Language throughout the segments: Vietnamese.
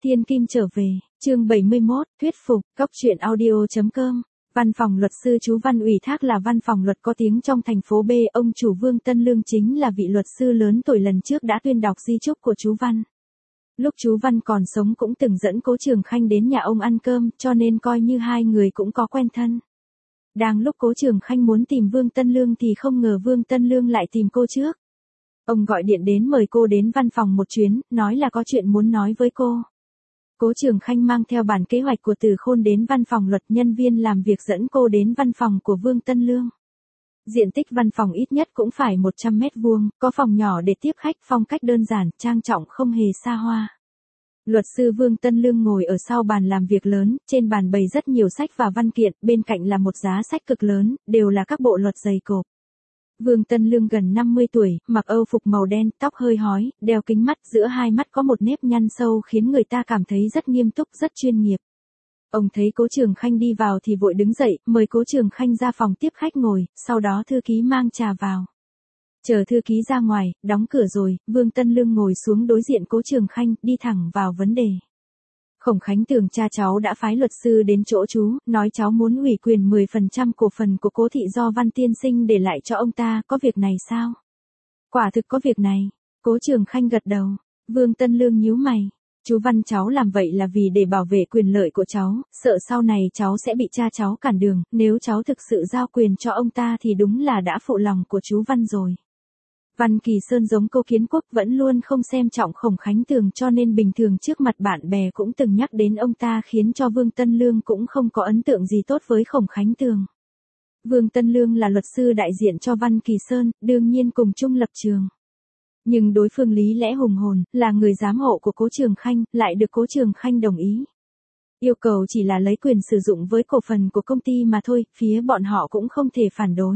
Thiên Kim trở về, chương 71, thuyết phục, góc truyện audio.com. Văn phòng luật sư chú Văn ủy thác là văn phòng luật có tiếng trong thành phố B. Ông chủ Vương Tân Lương chính là vị luật sư lớn tuổi lần trước đã tuyên đọc di chúc của chú Văn. Lúc chú Văn còn sống cũng từng dẫn Cố Trường Khanh đến nhà ông ăn cơm, cho nên coi như hai người cũng có quen thân. Đang lúc Cố Trường Khanh muốn tìm Vương Tân Lương thì không ngờ Vương Tân Lương lại tìm cô trước. Ông gọi điện đến mời cô đến văn phòng một chuyến, nói là có chuyện muốn nói với cô. Cố Trường Khanh mang theo bản kế hoạch của Từ Khôn đến văn phòng luật, nhân viên làm việc dẫn cô đến văn phòng của Vương Tân Lương. Diện tích văn phòng ít nhất cũng phải 100 mét vuông, có phòng nhỏ để tiếp khách, phong cách đơn giản, trang trọng không hề xa hoa. Luật sư Vương Tân Lương ngồi ở sau bàn làm việc lớn, trên bàn bày rất nhiều sách và văn kiện, bên cạnh là một giá sách cực lớn, đều là các bộ luật dày cộp. Vương Tân Lương gần 50 tuổi, mặc âu phục màu đen, tóc hơi hói, đeo kính mắt, giữa hai mắt có một nếp nhăn sâu khiến người ta cảm thấy rất nghiêm túc, rất chuyên nghiệp. Ông thấy Cố Trường Khanh đi vào thì vội đứng dậy, mời Cố Trường Khanh ra phòng tiếp khách ngồi, sau đó thư ký mang trà vào. Chờ thư ký ra ngoài, đóng cửa rồi, Vương Tân Lương ngồi xuống đối diện Cố Trường Khanh, đi thẳng vào vấn đề. Khổng Khánh Tường cha cháu đã phái luật sư đến chỗ chú, nói cháu muốn ủy quyền 10% cổ phần của Cố thị do Văn tiên sinh để lại cho ông ta, có việc này sao? Quả thực có việc này. Cố Trường Khanh gật đầu. Vương Tân Lương nhíu mày. Chú Văn cháu làm vậy là vì để bảo vệ quyền lợi của cháu, sợ sau này cháu sẽ bị cha cháu cản đường, nếu cháu thực sự giao quyền cho ông ta thì đúng là đã phụ lòng của chú Văn rồi. Văn Kỳ Sơn giống Cố Kiến Quốc vẫn luôn không xem trọng Khổng Khánh Tường, cho nên bình thường trước mặt bạn bè cũng từng nhắc đến ông ta, khiến cho Vương Tân Lương cũng không có ấn tượng gì tốt với Khổng Khánh Tường. Vương Tân Lương là luật sư đại diện cho Văn Kỳ Sơn, đương nhiên cùng chung lập trường. Nhưng đối phương lý lẽ hùng hồn, là người giám hộ của Cố Trường Khanh, lại được Cố Trường Khanh đồng ý. Yêu cầu chỉ là lấy quyền sử dụng với cổ phần của công ty mà thôi, phía bọn họ cũng không thể phản đối.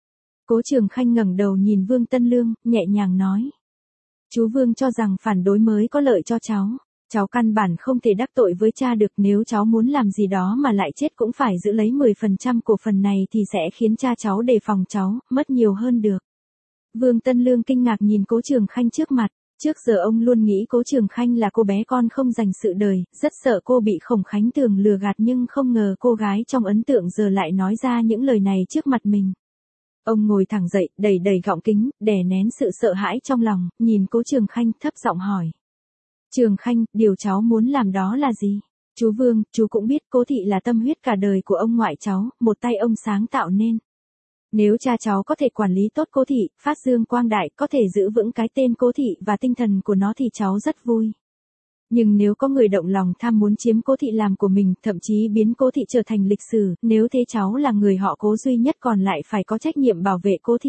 Cố Trường Khanh ngẩng đầu nhìn Vương Tân Lương, nhẹ nhàng nói. Chú Vương cho rằng phản đối mới có lợi cho cháu. Cháu căn bản không thể đắc tội với cha được, nếu cháu muốn làm gì đó mà lại chết cũng phải giữ lấy 10% cổ phần này thì sẽ khiến cha cháu đề phòng cháu, mất nhiều hơn được. Vương Tân Lương kinh ngạc nhìn Cố Trường Khanh trước mặt. Trước giờ ông luôn nghĩ Cố Trường Khanh là cô bé con không dành sự đời, rất sợ cô bị Khổng Khánh Tường lừa gạt, nhưng không ngờ cô gái trong ấn tượng giờ lại nói ra những lời này trước mặt mình. Ông ngồi thẳng dậy, đẩy gọng kính, đè nén sự sợ hãi trong lòng, nhìn Cố Trường Khanh, thấp giọng hỏi. Trường Khanh, điều cháu muốn làm đó là gì? Chú Vương, chú cũng biết Cố thị là tâm huyết cả đời của ông ngoại cháu, một tay ông sáng tạo nên. Nếu cha cháu có thể quản lý tốt Cố thị, phát dương quang đại, có thể giữ vững cái tên Cố thị và tinh thần của nó thì cháu rất vui. Nhưng nếu có người động lòng tham muốn chiếm Cố thị làm của mình, thậm chí biến Cố thị trở thành lịch sử, nếu thế cháu là người họ Cố duy nhất còn lại phải có trách nhiệm bảo vệ Cố thị.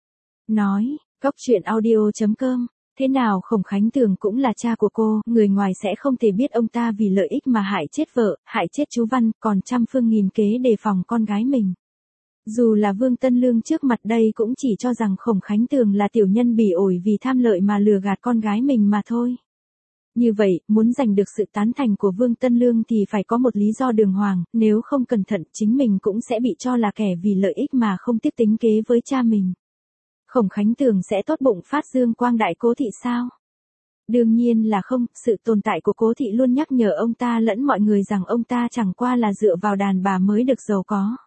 Nói, góc truyện audio.com. Thế nào Khổng Khánh Tường cũng là cha của cô, người ngoài sẽ không thể biết ông ta vì lợi ích mà hại chết vợ, hại chết chú Văn, còn trăm phương nghìn kế đề phòng con gái mình. Dù là Vương Tân Lương trước mặt đây cũng chỉ cho rằng Khổng Khánh Tường là tiểu nhân bỉ ổi vì tham lợi mà lừa gạt con gái mình mà thôi. Như vậy, muốn giành được sự tán thành của Vương Tân Lương thì phải có một lý do đường hoàng, nếu không cẩn thận chính mình cũng sẽ bị cho là kẻ vì lợi ích mà không tiếc tính kế với cha mình. Khổng Khánh Tường sẽ tốt bụng phát dương quang đại Cố thị sao? Đương nhiên là không, sự tồn tại của Cố thị luôn nhắc nhở ông ta lẫn mọi người rằng ông ta chẳng qua là dựa vào đàn bà mới được giàu có.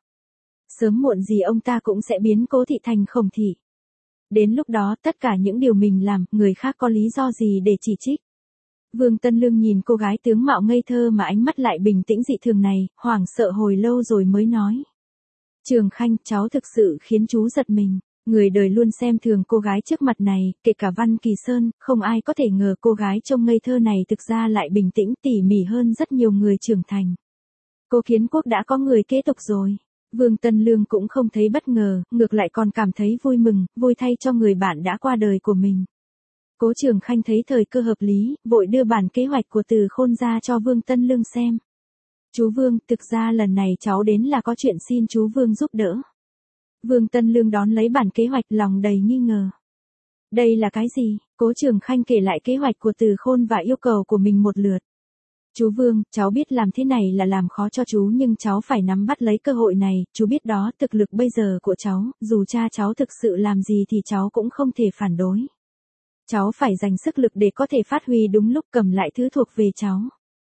Sớm muộn gì ông ta cũng sẽ biến Cố thị thành Khổng thị. Đến lúc đó tất cả những điều mình làm, người khác có lý do gì để chỉ trích? Vương Tân Lương nhìn cô gái tướng mạo ngây thơ mà ánh mắt lại bình tĩnh dị thường này, hoảng sợ hồi lâu rồi mới nói. Trường Khanh, cháu thực sự khiến chú giật mình. Người đời luôn xem thường cô gái trước mặt này, kể cả Văn Kỳ Sơn, không ai có thể ngờ cô gái trông ngây thơ này thực ra lại bình tĩnh tỉ mỉ hơn rất nhiều người trưởng thành. Cố Kiến Quốc đã có người kế tục rồi. Vương Tân Lương cũng không thấy bất ngờ, ngược lại còn cảm thấy vui mừng, vui thay cho người bạn đã qua đời của mình. Cố Trường Khanh thấy thời cơ hợp lý, vội đưa bản kế hoạch của Từ Khôn ra cho Vương Tân Lương xem. Chú Vương, thực ra lần này cháu đến là có chuyện xin chú Vương giúp đỡ. Vương Tân Lương đón lấy bản kế hoạch, lòng đầy nghi ngờ. Đây là cái gì? Cố Trường Khanh kể lại kế hoạch của Từ Khôn và yêu cầu của mình một lượt. Chú Vương, cháu biết làm thế này là làm khó cho chú, nhưng cháu phải nắm bắt lấy cơ hội này, chú biết đó, thực lực bây giờ của cháu, dù cha cháu thực sự làm gì thì cháu cũng không thể phản đối. Cháu phải dành sức lực để có thể phát huy đúng lúc, cầm lại thứ thuộc về cháu.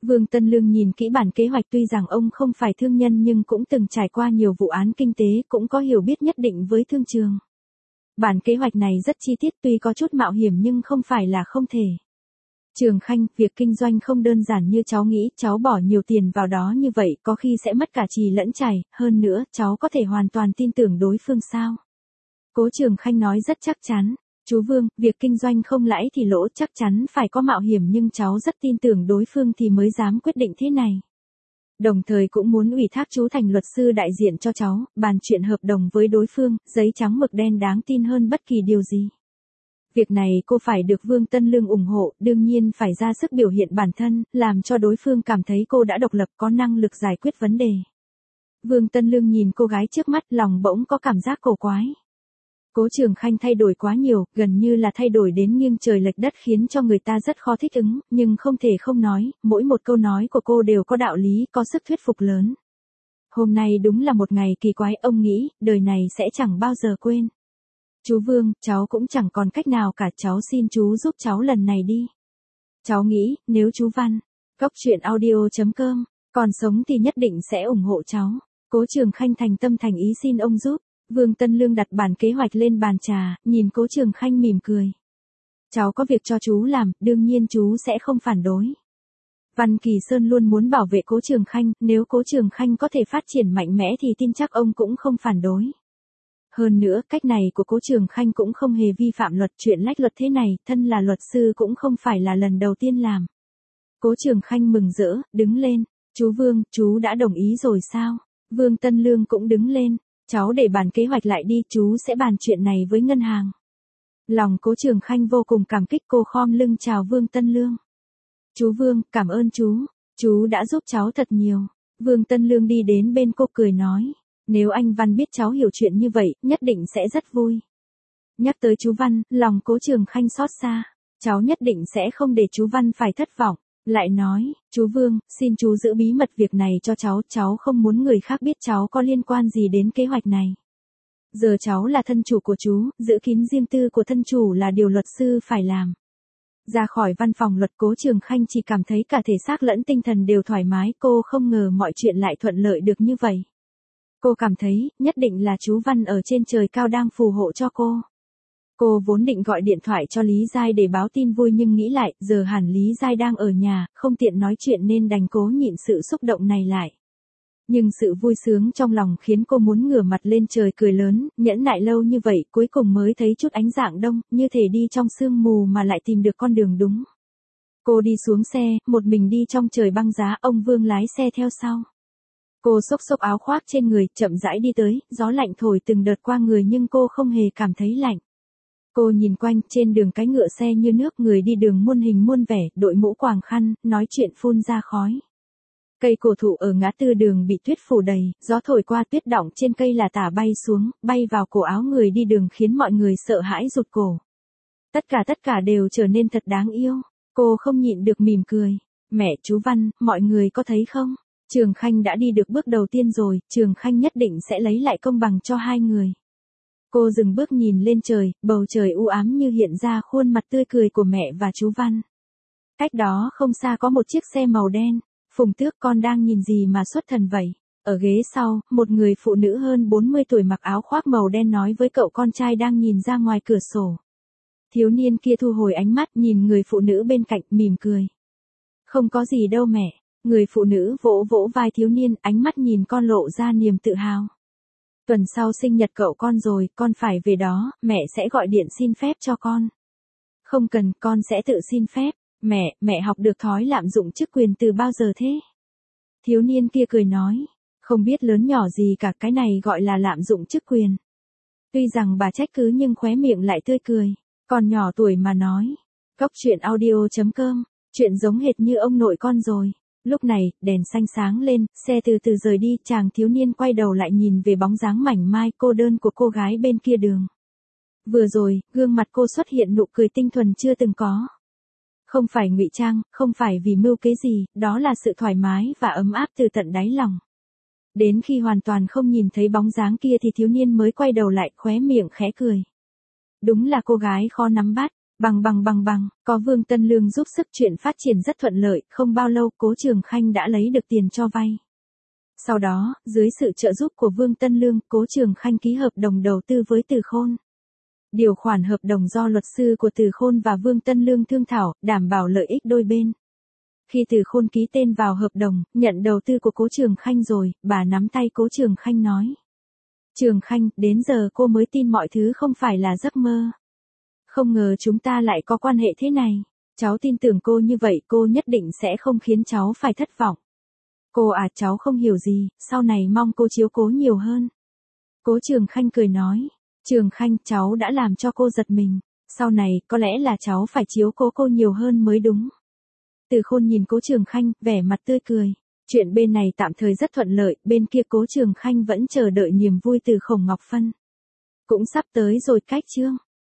Vương Tân Lương nhìn kỹ bản kế hoạch, tuy rằng ông không phải thương nhân nhưng cũng từng trải qua nhiều vụ án kinh tế, cũng có hiểu biết nhất định với thương trường. Bản kế hoạch này rất chi tiết, tuy có chút mạo hiểm nhưng không phải là không thể. Trường Khanh, việc kinh doanh không đơn giản như cháu nghĩ, cháu bỏ nhiều tiền vào đó như vậy có khi sẽ mất cả chì lẫn chảy, hơn nữa, cháu có thể hoàn toàn tin tưởng đối phương sao? Cố Trường Khanh nói rất chắc chắn. Chú Vương, việc kinh doanh không lãi thì lỗ, chắc chắn phải có mạo hiểm nhưng cháu rất tin tưởng đối phương thì mới dám quyết định thế này. Đồng thời cũng muốn ủy thác chú thành luật sư đại diện cho cháu, bàn chuyện hợp đồng với đối phương, giấy trắng mực đen đáng tin hơn bất kỳ điều gì. Việc này cô phải được Vương Tân Lương ủng hộ, đương nhiên phải ra sức biểu hiện bản thân, làm cho đối phương cảm thấy cô đã độc lập, có năng lực giải quyết vấn đề. Vương Tân Lương nhìn cô gái trước mắt, lòng bỗng có cảm giác cổ quái. Cố Trường Khanh thay đổi quá nhiều, gần như là thay đổi đến nghiêng trời lệch đất khiến cho người ta rất khó thích ứng, nhưng không thể không nói, mỗi một câu nói của cô đều có đạo lý, có sức thuyết phục lớn. Hôm nay đúng là một ngày kỳ quái, ông nghĩ, đời này sẽ chẳng bao giờ quên. Chú Vương, cháu cũng chẳng còn cách nào cả, cháu xin chú giúp cháu lần này đi. Cháu nghĩ, nếu chú Văn, Goctruyện.audio.com, còn sống thì nhất định sẽ ủng hộ cháu. Cố Trường Khanh thành tâm thành ý xin ông giúp. Vương Tân Lương đặt bản kế hoạch lên bàn trà, nhìn Cố Trường Khanh mỉm cười. Cháu có việc cho chú làm, đương nhiên chú sẽ không phản đối. Văn Kỳ Sơn luôn muốn bảo vệ Cố Trường Khanh, nếu Cố Trường Khanh có thể phát triển mạnh mẽ thì tin chắc ông cũng không phản đối. Hơn nữa, cách này của Cố Trường Khanh cũng không hề vi phạm luật, chuyện lách luật thế này, thân là luật sư cũng không phải là lần đầu tiên làm. Cố Trường Khanh mừng rỡ, đứng lên. Chú Vương, chú đã đồng ý rồi sao? Vương Tân Lương cũng đứng lên. Cháu để bàn kế hoạch lại đi, chú sẽ bàn chuyện này với ngân hàng. Lòng Cố Trường Khanh vô cùng cảm kích, cô khom lưng chào Vương Tân Lương. Chú Vương, cảm ơn chú đã giúp cháu thật nhiều. Vương Tân Lương đi đến bên cô cười nói, nếu anh Văn biết cháu hiểu chuyện như vậy, nhất định sẽ rất vui. Nhắc tới chú Văn, lòng Cố Trường Khanh xót xa, cháu nhất định sẽ không để chú Văn phải thất vọng. Lại nói, chú Vương, xin chú giữ bí mật việc này cho cháu không muốn người khác biết cháu có liên quan gì đến kế hoạch này. Giờ cháu là thân chủ của chú, giữ kín riêng tư của thân chủ là điều luật sư phải làm. Ra khỏi văn phòng luật, Cố Trường Khanh chỉ cảm thấy cả thể xác lẫn tinh thần đều thoải mái, cô không ngờ mọi chuyện lại thuận lợi được như vậy. Cô cảm thấy, nhất định là chú Văn ở trên trời cao đang phù hộ cho cô. Cô vốn định gọi điện thoại cho Lý Giai để báo tin vui nhưng nghĩ lại, giờ hẳn Lý Giai đang ở nhà, không tiện nói chuyện nên đành cố nhịn sự xúc động này lại. Nhưng sự vui sướng trong lòng khiến cô muốn ngửa mặt lên trời cười lớn, nhẫn nại lâu như vậy cuối cùng mới thấy chút ánh dạng đông, như thể đi trong sương mù mà lại tìm được con đường đúng. Cô đi xuống xe, một mình đi trong trời băng giá, ông Vương lái xe theo sau. Cô xốc xốc áo khoác trên người, chậm rãi đi tới, gió lạnh thổi từng đợt qua người nhưng cô không hề cảm thấy lạnh. Cô nhìn quanh, trên đường cái ngựa xe như nước, người đi đường muôn hình muôn vẻ, đội mũ quàng khăn, nói chuyện phun ra khói. Cây cổ thụ ở ngã tư đường bị tuyết phủ đầy, gió thổi qua, tuyết đọng trên cây là tả bay xuống, bay vào cổ áo người đi đường khiến mọi người sợ hãi rụt cổ. Tất cả đều trở nên thật đáng yêu. Cô không nhịn được mỉm cười. Mẹ, chú Văn, mọi người có thấy không? Trường Khanh đã đi được bước đầu tiên rồi, Trường Khanh nhất định sẽ lấy lại công bằng cho hai người. Cô dừng bước nhìn lên trời, bầu trời u ám như hiện ra khuôn mặt tươi cười của mẹ và chú Văn. Cách đó không xa có một chiếc xe màu đen. Phùng Tước, con đang nhìn gì mà xuất thần vậy? Ở ghế sau, một người phụ nữ hơn 40 tuổi mặc áo khoác màu đen nói với cậu con trai đang nhìn ra ngoài cửa sổ. Thiếu niên kia thu hồi ánh mắt nhìn người phụ nữ bên cạnh, mỉm cười. Không có gì đâu mẹ. Người phụ nữ vỗ vỗ vai thiếu niên, ánh mắt nhìn con lộ ra niềm tự hào. Tuần sau sinh nhật cậu con rồi, con phải về đó, mẹ sẽ gọi điện xin phép cho con. Không cần, con sẽ tự xin phép. Mẹ học được thói lạm dụng chức quyền từ bao giờ thế? Thiếu niên kia cười nói, không biết lớn nhỏ gì cả, cái này gọi là lạm dụng chức quyền. Tuy rằng bà trách cứ nhưng khóe miệng lại tươi cười, còn nhỏ tuổi mà nói. Goctruyện.audio.com, chuyện giống hệt như ông nội con rồi. Lúc này, đèn xanh sáng lên, xe từ từ rời đi, chàng thiếu niên quay đầu lại nhìn về bóng dáng mảnh mai cô đơn của cô gái bên kia đường. Vừa rồi, gương mặt cô xuất hiện nụ cười tinh thuần chưa từng có. Không phải ngụy trang, không phải vì mưu kế gì, đó là sự thoải mái và ấm áp từ tận đáy lòng. Đến khi hoàn toàn không nhìn thấy bóng dáng kia thì thiếu niên mới quay đầu lại, khóe miệng khẽ cười. Đúng là cô gái khó nắm bắt. Bằng, có Vương Tân Lương giúp sức chuyện phát triển rất thuận lợi, không bao lâu Cố Trường Khanh đã lấy được tiền cho vay. Sau đó, dưới sự trợ giúp của Vương Tân Lương, Cố Trường Khanh ký hợp đồng đầu tư với Từ Khôn. Điều khoản hợp đồng do luật sư của Từ Khôn và Vương Tân Lương thương thảo, đảm bảo lợi ích đôi bên. Khi Từ Khôn ký tên vào hợp đồng, nhận đầu tư của Cố Trường Khanh rồi, bà nắm tay Cố Trường Khanh nói. Trường Khanh, đến giờ cô mới tin mọi thứ không phải là giấc mơ. Không ngờ chúng ta lại có quan hệ thế này. Cháu tin tưởng cô như vậy, cô nhất định sẽ không khiến cháu phải thất vọng. Cô à, cháu không hiểu gì, sau này mong cô chiếu cố nhiều hơn. Cố Trường Khanh cười nói. Trường Khanh, cháu đã làm cho cô giật mình. Sau này, có lẽ là cháu phải chiếu cố cô nhiều hơn mới đúng. Từ Khôn nhìn Cố Trường Khanh, vẻ mặt tươi cười. Chuyện bên này tạm thời rất thuận lợi, bên kia Cố Trường Khanh vẫn chờ đợi niềm vui từ Khổng Ngọc Phân. Cũng sắp tới rồi cách chương.